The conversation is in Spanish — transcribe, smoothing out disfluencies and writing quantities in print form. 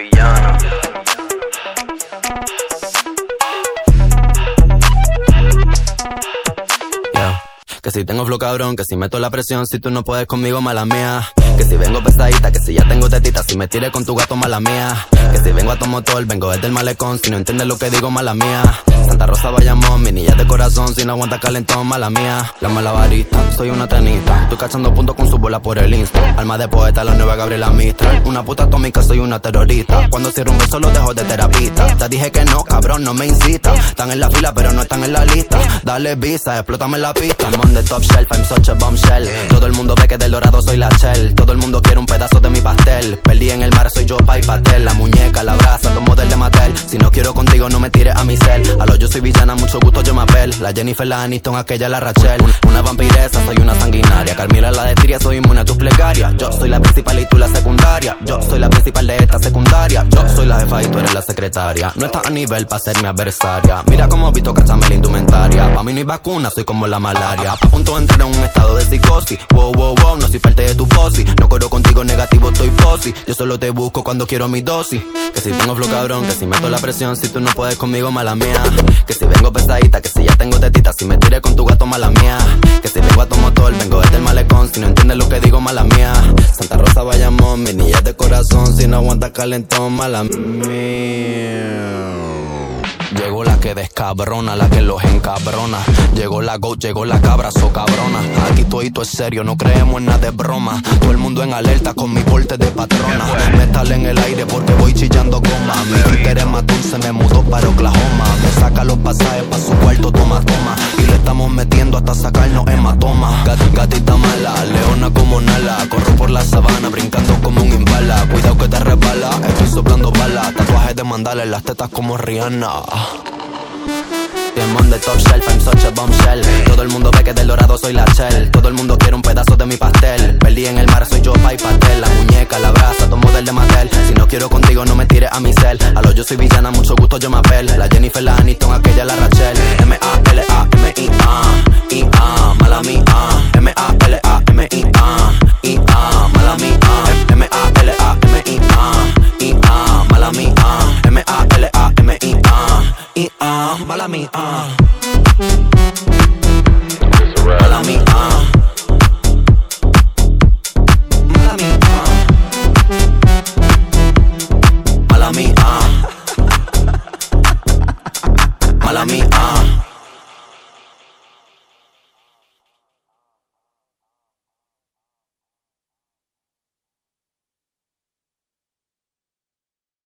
villana. Que si tengo flow cabrón, que si meto la presión, si tú no puedes conmigo, mala mía. Que si vengo pesadita, que si ya tengo tetita, si me tires con tu gato, mala mía. Que si vengo a tu motor, vengo desde el malecón, si no entiendes lo que digo, mala mía. Santa Rosa, Bayamón, mi niña de corazón, si no aguanta calentón, mala mía. La malabarista, soy una tenista, estoy cachando puntos con su bola por el Insta. Alma de poeta, la nueva Gabriela Mistral. Una puta atómica, soy una terrorista. Cuando cierro un beso lo dejo de terapista. Te dije que no, cabrón, no me incita. Están en la fila, pero no están en la lista. Dale visa, explótame la pista. I'm on the top shelf, I'm such a bombshell. Todo el mundo ve que del dorado soy la shell. Todo el mundo quiere un pedazo de mi pastel. Perdí en el mar, soy yo, pa' y pastel. La muñeca, la brasa, tomo del de Mattel. Si no quiero contigo, no me tires a mi cel. A lo yo soy villana, mucho gusto, yo me apel. La Jennifer, la Aniston, aquella, la Rachel. Una vampiresa, soy una sanguinaria. Carmila, la de Tiria, soy inmune a tus plegarias. Yo soy la principal y tú la secundaria. Yo soy la principal de esta secundaria. Yo soy la jefa y tú eres la secretaria. No estás a nivel pa' ser mi adversaria. Mira cómo visto, cachame la indumentaria. Pa' mí no hay vacuna, soy como la malaria. A punto de entrar en un estado de psicosis. Wow, wow, wow, no soy parte de tu posi. No corro contigo negativo, estoy posi. Yo solo te busco cuando quiero mi dosis. Que si tengo flow cabrón, que si meto la presión, si tú no puedes conmigo, mala mía. Que si vengo pesadita, que si ya tengo tetita, si me tiré con tu gato, mala mía. Que si vengo a tu motor, vengo desde el malecón, si no entiendes lo que digo, mala mía. Santa Rosa, Bayamón, mi niña de corazón, si no aguanta calentón, mala mía. Llegó la que descabrona, la que los encabrona. Llegó la GOAT, llegó la cabra, so cabrona. Aquí todito es serio, no creemos en nada de broma. Todo el mundo en alerta con mi porte de patrona. Metal en el aire porque voy chillando goma. Mi Twitter es más dulce, me mudó para Oklahoma. Me saca los pasajes pa' su cuarto, toma. Y le estamos metiendo hasta sacarnos hematoma. Gatita mala, leona como Nala. Corro por la sabana, brincando como un imbala. Cuidado que te resbala, estoy soplando balas. Tatuajes de mandala en las tetas como Rihanna. I'm on the top shelf, I'm such a bombshell. Todo el mundo ve que del dorado soy la shell. Todo el mundo quiere un pedazo de mi pastel. Perdí en el mar, soy yo, pa' y pastel. La muñeca, la brasa, tomo del de Mattel. Si no quiero contigo, no me tires a mi cel. A lo yo soy villana, mucho gusto, yo me apel. La Jennifer, la Aniston, aquella, la Rachel. M-A-L-A-M-I-A.